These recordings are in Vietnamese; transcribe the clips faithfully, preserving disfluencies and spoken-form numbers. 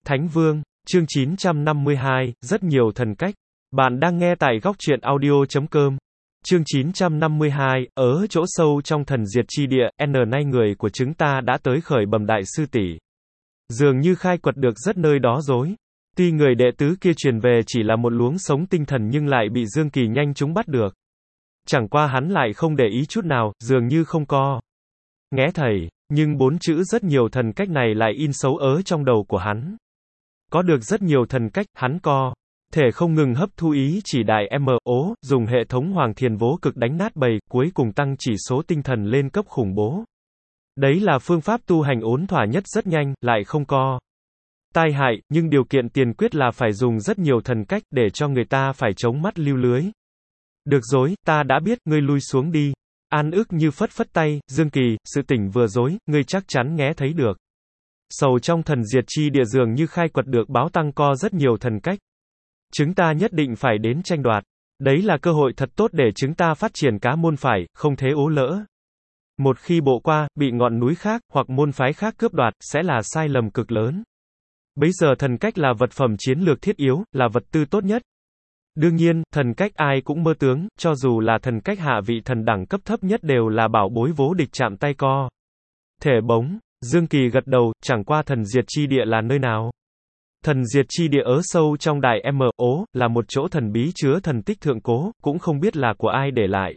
Thánh Vương, chương chín trăm năm mươi hai, rất nhiều thần cách. Bạn đang nghe tại góc truyện audio chấm com. Chương chín trăm năm mươi hai, ở chỗ sâu trong thần diệt chi địa, N nay người của chúng ta đã tới khởi bẩm đại sư tỷ. Dường như khai quật được rất nơi đó rồi. Tuy người đệ tứ kia truyền về chỉ là một luống sống tinh thần nhưng lại bị Dương Kỳ nhanh chúng bắt được. Chẳng qua hắn lại không để ý chút nào, dường như không co. Nghé thầy, nhưng bốn chữ rất nhiều thần cách này lại in xấu ớ trong đầu của hắn. Có được rất nhiều thần cách, hắn co thể không ngừng hấp thu ý chỉ đại M O, dùng hệ thống Hoàng Thiền Vô Cực đánh nát bầy, cuối cùng tăng chỉ số tinh thần lên cấp khủng bố. Đấy là phương pháp tu hành ổn thỏa nhất, rất nhanh, lại không co tai hại, nhưng điều kiện tiền quyết là phải dùng rất nhiều thần cách, để cho người ta phải chống mắt lưu lưới. Được rồi, ta đã biết, ngươi lui xuống đi. An ức như phất phất tay, Dương Kỳ, sự tỉnh vừa rồi, ngươi chắc chắn nghe thấy được. Sầu trong thần diệt chi địa dường như khai quật được báo tăng co rất nhiều thần cách. Chúng ta nhất định phải đến tranh đoạt. Đấy là cơ hội thật tốt để chúng ta phát triển cá môn phải, không thế ố lỡ. Một khi bộ qua, bị ngọn núi khác, hoặc môn phái khác cướp đoạt, sẽ là sai lầm cực lớn. Bấy giờ thần cách là vật phẩm chiến lược thiết yếu, là vật tư tốt nhất. Đương nhiên, thần cách ai cũng mơ tướng, cho dù là thần cách hạ vị thần đẳng cấp thấp nhất đều là bảo bối vô địch chạm tay co. Thể bóng, Dương Kỳ gật đầu, chẳng qua thần diệt chi địa là nơi nào? Thần diệt chi địa ở sâu trong đại M O, là một chỗ thần bí chứa thần tích thượng cố, cũng không biết là của ai để lại.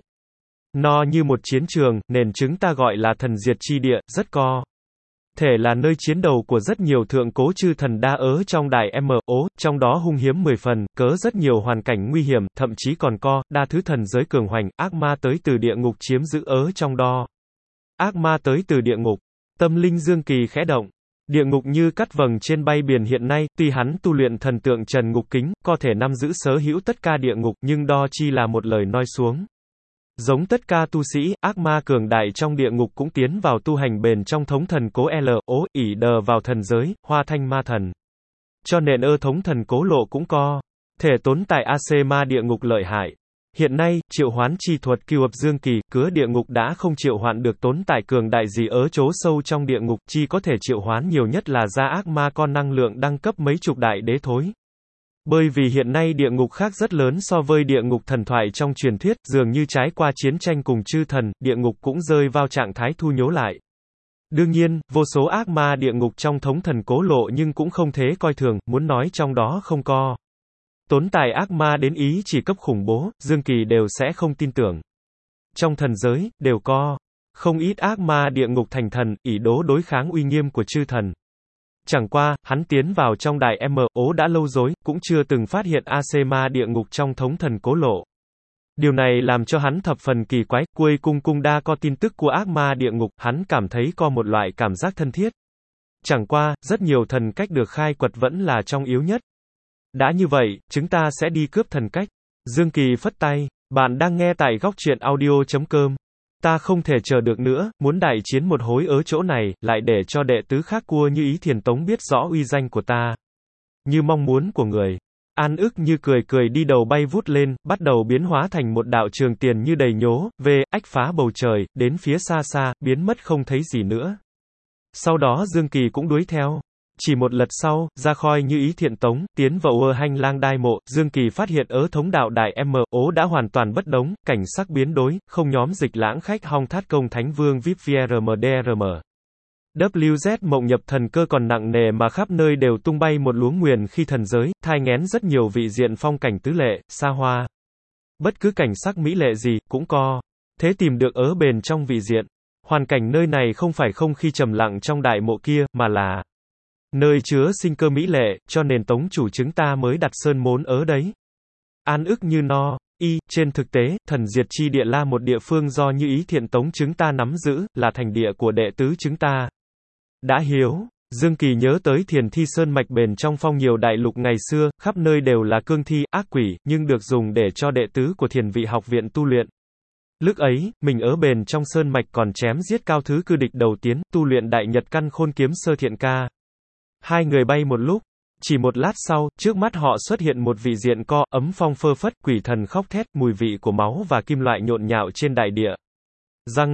Nó như một chiến trường, nên chúng ta gọi là thần diệt chi địa, rất co thể là nơi chiến đầu của rất nhiều thượng cố chư thần đa ở trong đại M O, trong đó hung hiếm mười phần, cớ rất nhiều hoàn cảnh nguy hiểm, thậm chí còn co, đa thứ thần giới cường hoành, ác ma tới từ địa ngục chiếm giữ ở trong đó. Ác ma tới từ địa ngục. Tâm linh Dương Kỳ khẽ động. Địa ngục như cắt vầng trên bay biển hiện nay, tuy hắn tu luyện thần tượng trần ngục kính, có thể nắm giữ sở hữu tất cả địa ngục, nhưng đo chi là một lời nói xuống. Giống tất cả tu sĩ, ác ma cường đại trong địa ngục cũng tiến vào tu hành bền trong thống thần cố L O, ỉ đờ vào thần giới, hoa thanh ma thần. Cho nên ơ thống thần cố lộ cũng co thể tốn tại A C ma địa ngục lợi hại. Hiện nay, triệu hoán chi thuật cừu ập Dương Kỳ, cứa địa ngục đã không triệu hoán được tốn tại cường đại gì ở chỗ sâu trong địa ngục, chi có thể triệu hoán nhiều nhất là ra ác ma con năng lượng đăng cấp mấy chục đại đế thối. Bởi vì hiện nay địa ngục khác rất lớn so với địa ngục thần thoại trong truyền thuyết, dường như trải qua chiến tranh cùng chư thần, địa ngục cũng rơi vào trạng thái thu nhố lại. Đương nhiên, vô số ác ma địa ngục trong thống thần cố lộ nhưng cũng không thế coi thường, muốn nói trong đó không co tốn tài ác ma đến ý chỉ cấp khủng bố, Dương Kỳ đều sẽ không tin tưởng. Trong thần giới, đều co không ít ác ma địa ngục thành thần, ỷ đố đối kháng uy nghiêm của chư thần. Chẳng qua, hắn tiến vào trong đại M O đã lâu rồi, cũng chưa từng phát hiện A C ma địa ngục trong thống thần cố lộ. Điều này làm cho hắn thập phần kỳ quái, cuối cùng cung đa có tin tức của ác ma địa ngục, hắn cảm thấy có một loại cảm giác thân thiết. Chẳng qua, rất nhiều thần cách được khai quật vẫn là trong yếu nhất. Đã như vậy, chúng ta sẽ đi cướp thần cách. Dương Kỳ phất tay, bạn đang nghe tại góc truyện audio chấm com. Ta không thể chờ được nữa, muốn đại chiến một hối ở chỗ này, lại để cho đệ tứ khác cua như Ý Thiền Tống biết rõ uy danh của ta. Như mong muốn của người. An ức như cười cười đi đầu bay vút lên, bắt đầu biến hóa thành một đạo trường tiền như đầy nhố, về, ách phá bầu trời, đến phía xa xa, biến mất không thấy gì nữa. Sau đó Dương Kỳ cũng đuổi theo. Chỉ một lật sau, ra khỏi như Ý Thiện Tống, tiến vào ơ hành lang đai mộ, Dương Kỳ phát hiện ở thống đạo đại M O đã hoàn toàn bất đống, cảnh sắc biến đổi, không nhóm dịch lãng khách hong thát công thánh vương vê i pê vê rờ em đê rờ em. W Z mộng nhập thần cơ còn nặng nề mà khắp nơi đều tung bay một luống nguyền khi thần giới, thai nghén rất nhiều vị diện phong cảnh tứ lệ, xa hoa. Bất cứ cảnh sắc mỹ lệ gì, cũng co thế tìm được ở bền trong vị diện. Hoàn cảnh nơi này không phải không khí trầm lặng trong đại mộ kia, mà là nơi chứa sinh cơ mỹ lệ, cho nên tống chủ chúng ta mới đặt sơn môn ở đấy. An ức như no, y, trên thực tế, thần diệt chi địa là một địa phương do như Ý Thiện Tống chúng ta nắm giữ, là thành địa của đệ tứ chúng ta. Đã hiếu, Dương Kỳ nhớ tới Thiền Thi Sơn mạch bền trong phong nhiều đại lục ngày xưa, khắp nơi đều là cương thi, ác quỷ, nhưng được dùng để cho đệ tứ của Thiền Vị học viện tu luyện. Lúc ấy, mình ở bền trong sơn mạch còn chém giết cao thứ cư địch đầu tiến, tu luyện đại nhật căn khôn kiếm sơ thiện ca. Hai người bay một lúc, chỉ một lát sau, trước mắt họ xuất hiện một vị diện co, ấm phong phơ phất, quỷ thần khóc thét, mùi vị của máu và kim loại nhộn nhạo trên đại địa. Răng rắc,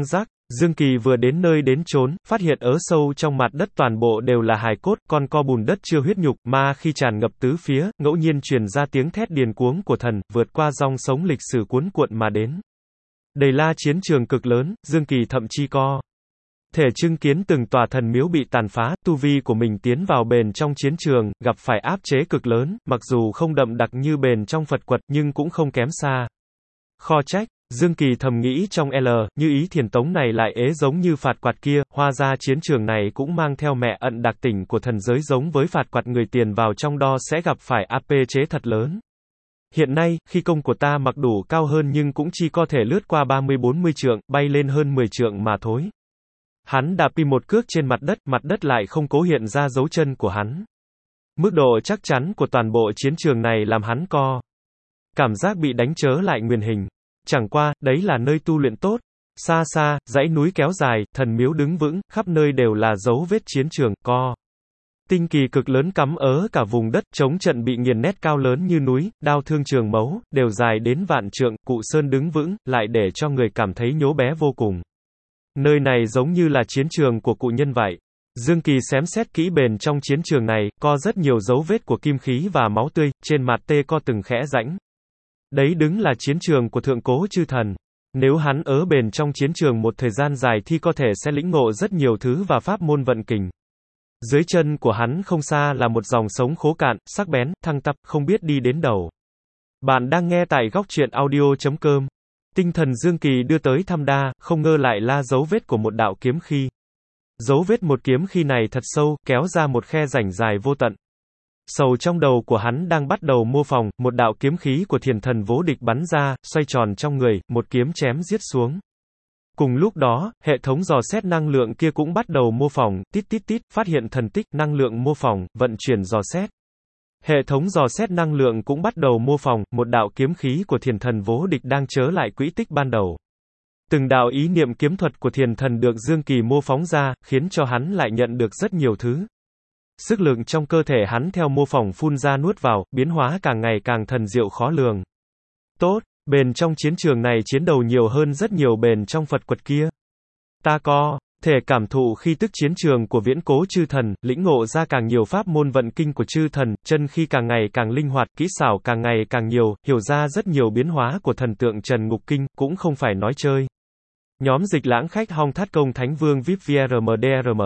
Dương Kỳ vừa đến nơi đến chốn, phát hiện ở sâu trong mặt đất toàn bộ đều là hài cốt, con co bùn đất chưa huyết nhục, ma khi tràn ngập tứ phía, ngẫu nhiên truyền ra tiếng thét điền cuống của thần, vượt qua dòng sống lịch sử cuốn cuộn mà đến. Đầy la chiến trường cực lớn, Dương Kỳ thậm chí co thể chứng kiến từng tòa thần miếu bị tàn phá, tu vi của mình tiến vào bền trong chiến trường, gặp phải áp chế cực lớn, mặc dù không đậm đặc như bền trong Phật quật, nhưng cũng không kém xa. Kho trách, Dương Kỳ thầm nghĩ trong L, như ý thiền tống này lại ế giống như phạt quạt kia, hóa ra chiến trường này cũng mang theo mẹ ận đặc tỉnh của thần giới giống với phạt quạt người tiền vào trong đo sẽ gặp phải áp chế thật lớn. Hiện nay, khi công của ta mặc đủ cao hơn nhưng cũng chỉ có thể lướt qua ba mươi bốn mươi trượng, bay lên hơn mười trượng mà thôi. Hắn đạp đi một cước trên mặt đất, mặt đất lại không cố hiện ra dấu chân của hắn. Mức độ chắc chắn của toàn bộ chiến trường này làm hắn co cảm giác bị đánh chớ lại nguyên hình. Chẳng qua, đấy là nơi tu luyện tốt. Xa xa, dãy núi kéo dài, thần miếu đứng vững, khắp nơi đều là dấu vết chiến trường, co tinh kỳ cực lớn cắm ớ cả vùng đất, chống trận bị nghiền nét cao lớn như núi, đao thương trường mấu, đều dài đến vạn trượng, cụ sơn đứng vững, lại để cho người cảm thấy nhố bé vô cùng. Nơi này giống như là chiến trường của cụ nhân vậy. Dương Kỳ xém xét kỹ bền trong chiến trường này, có rất nhiều dấu vết của kim khí và máu tươi, trên mặt tê co từng khẽ rãnh. Đấy đứng là chiến trường của thượng cố chư thần. Nếu hắn ở bền trong chiến trường một thời gian dài thì có thể sẽ lĩnh ngộ rất nhiều thứ và pháp môn vận kình. Dưới chân của hắn không xa là một dòng sống khố cạn, sắc bén, thăng tắp, không biết đi đến đầu. Bạn đang nghe tại góc truyện audio chấm com. Tinh thần Dương Kỳ đưa tới thăm đa, không ngờ lại là dấu vết của một đạo kiếm khí. Dấu vết một kiếm khí này thật sâu, kéo ra một khe rãnh dài vô tận. Sầu trong đầu của hắn đang bắt đầu mô phỏng, một đạo kiếm khí của thiền thần vô địch bắn ra, xoay tròn trong người, một kiếm chém giết xuống. Cùng lúc đó, hệ thống dò xét năng lượng kia cũng bắt đầu mô phỏng, tít tít tít, phát hiện thần tích, năng lượng mô phỏng, vận chuyển dò xét. Hệ thống dò xét năng lượng cũng bắt đầu mô phỏng, một đạo kiếm khí của thiền thần vô địch đang trở lại quỹ tích ban đầu. Từng đạo ý niệm kiếm thuật của thiền thần được Dương Kỳ mô phóng ra, khiến cho hắn lại nhận được rất nhiều thứ. Sức lực trong cơ thể hắn theo mô phỏng phun ra nuốt vào, biến hóa càng ngày càng thần diệu khó lường. Tốt, bền trong chiến trường này chiến đầu nhiều hơn rất nhiều bền trong Phật quật kia. Ta có thể cảm thụ khi tức chiến trường của viễn cố chư thần, lĩnh ngộ ra càng nhiều pháp môn vận kinh của chư thần, chân khi càng ngày càng linh hoạt, kỹ xảo càng ngày càng nhiều, hiểu ra rất nhiều biến hóa của thần tượng Trần Ngục Kinh, cũng không phải nói chơi. Nhóm dịch lãng khách Hong Thát Công Thánh Vương vê i pê vê rờ em đê rờ em.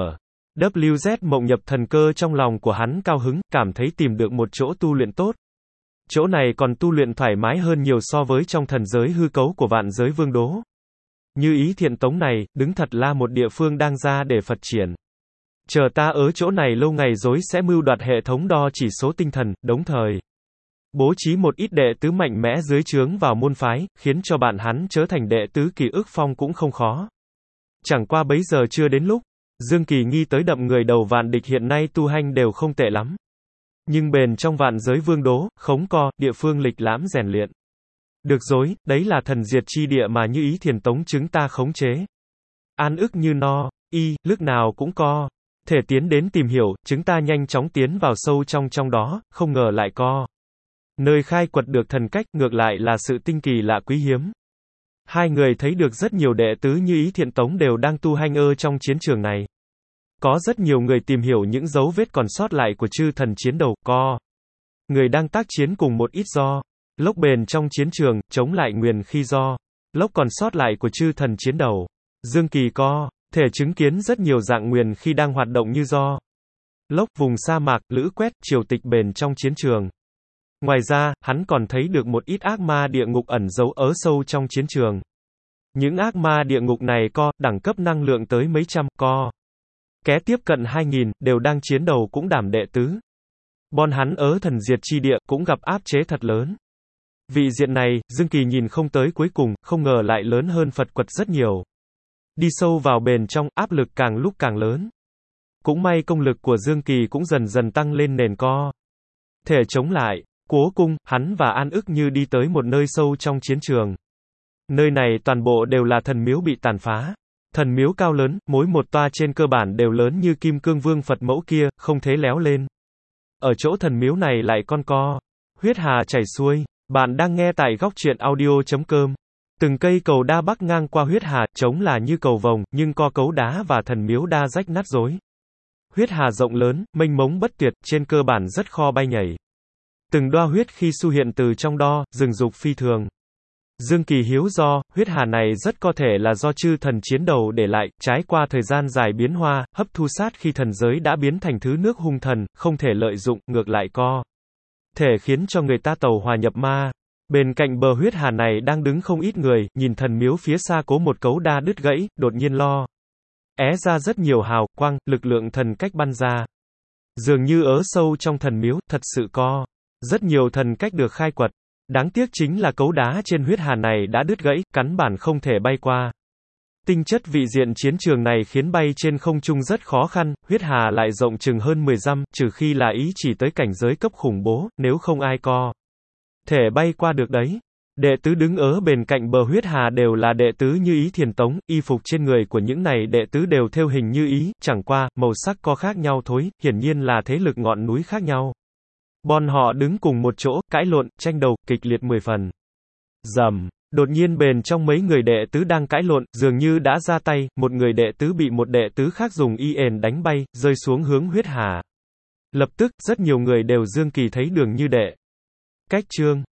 vê kép mộng nhập thần cơ trong lòng của hắn cao hứng, cảm thấy tìm được một chỗ tu luyện tốt. Chỗ này còn tu luyện thoải mái hơn nhiều so với trong thần giới hư cấu của vạn giới vương đố. Như ý thiện tống này, đứng thật là một địa phương đang ra để Phật triển. Chờ ta ở chỗ này lâu ngày rồi sẽ mưu đoạt hệ thống đo chỉ số tinh thần, đồng thời bố trí một ít đệ tứ mạnh mẽ dưới trướng vào môn phái, khiến cho bạn hắn trở thành đệ tứ kỳ ức phong cũng không khó. Chẳng qua bấy giờ chưa đến lúc. Dương Kỳ nghi tới đậm người đầu vạn địch hiện nay tu hành đều không tệ lắm. Nhưng bền trong vạn giới vương đố, khống co, địa phương lịch lãm rèn luyện. Được rồi, đấy là thần diệt chi địa mà như ý thiền tống chúng ta khống chế. An ức như no, y, lúc nào cũng co. Thể tiến đến tìm hiểu, chúng ta nhanh chóng tiến vào sâu trong trong đó, không ngờ lại co. Nơi khai quật được thần cách, ngược lại là sự tinh kỳ lạ quý hiếm. Hai người thấy được rất nhiều đệ tứ như ý thiện tống đều đang tu hành ơ trong chiến trường này. Có rất nhiều người tìm hiểu những dấu vết còn sót lại của chư thần chiến đầu, co. Người đang tác chiến cùng một ít do. Lốc bền trong chiến trường, chống lại nguyền khi do. Lốc còn sót lại của chư thần chiến đầu. Dương Kỳ co. Thể chứng kiến rất nhiều dạng nguyền khi đang hoạt động như do. Lốc vùng sa mạc, lữ quét, triều tịch bền trong chiến trường. Ngoài ra, hắn còn thấy được một ít ác ma địa ngục ẩn giấu ở sâu trong chiến trường. Những ác ma địa ngục này co, đẳng cấp năng lượng tới mấy trăm, co. Ké tiếp cận hai nghìn, đều đang chiến đầu cũng đảm đệ tứ. Bọn hắn ở thần diệt chi địa, cũng gặp áp chế thật lớn. Vị diện này, Dương Kỳ nhìn không tới cuối cùng, không ngờ lại lớn hơn Phật quật rất nhiều. Đi sâu vào bền trong, áp lực càng lúc càng lớn. Cũng may công lực của Dương Kỳ cũng dần dần tăng lên nền co. Thể chống lại. Cố cung, hắn và An ức như đi tới một nơi sâu trong chiến trường. Nơi này toàn bộ đều là thần miếu bị tàn phá. Thần miếu cao lớn, mỗi một toa trên cơ bản đều lớn như kim cương vương Phật mẫu kia, không thể léo lên. Ở chỗ thần miếu này lại con co. Huyết hà chảy xuôi. Bạn đang nghe tại góc truyện audio chấm com. Từng cây cầu đa bắc ngang qua huyết hà, trông là như cầu vồng, nhưng co cấu đá và thần miếu đa rách nát rối. Huyết hà rộng lớn, mênh mông bất tuyệt, trên cơ bản rất kho bay nhảy. Từng đoa huyết khi xu hiện từ trong đo, rừng dục phi thường. Dương Kỳ hiếu do, huyết hà này rất có thể là do chư thần chiến đầu để lại, trải qua thời gian dài biến hoa, hấp thu sát khi thần giới đã biến thành thứ nước hung thần, không thể lợi dụng, ngược lại co thể khiến cho người ta tàu hòa nhập ma. Bên cạnh bờ huyết hà này đang đứng không ít người, nhìn thần miếu phía xa cố một cấu đa đứt gãy, đột nhiên lo é ra rất nhiều hào quang, lực lượng thần cách bắn ra. Dường như ớ sâu trong thần miếu, thật sự có rất nhiều thần cách được khai quật. Đáng tiếc chính là cấu đá trên huyết hà này đã đứt gãy, căn bản không thể bay qua. Tinh chất vị diện chiến trường này khiến bay trên không trung rất khó khăn, huyết hà lại rộng chừng hơn mười dặm, trừ khi là ý chỉ tới cảnh giới cấp khủng bố, nếu không ai co thể bay qua được đấy. Đệ tứ đứng ở bên cạnh bờ huyết hà đều là đệ tứ Như Ý Thiền Tống, y phục trên người của những này đệ tứ đều thêu hình như ý, chẳng qua, màu sắc có khác nhau thối, hiển nhiên là thế lực ngọn núi khác nhau. Bọn họ đứng cùng một chỗ, cãi lộn, tranh đầu, kịch liệt mười phần. Rầm, đột nhiên bền trong mấy người đệ tứ đang cãi lộn, dường như đã ra tay, một người đệ tứ bị một đệ tứ khác dùng y ền đánh bay, rơi xuống hướng huyết hà. Lập tức, rất nhiều người đều Dương Kỳ thấy đường như đệ cách chương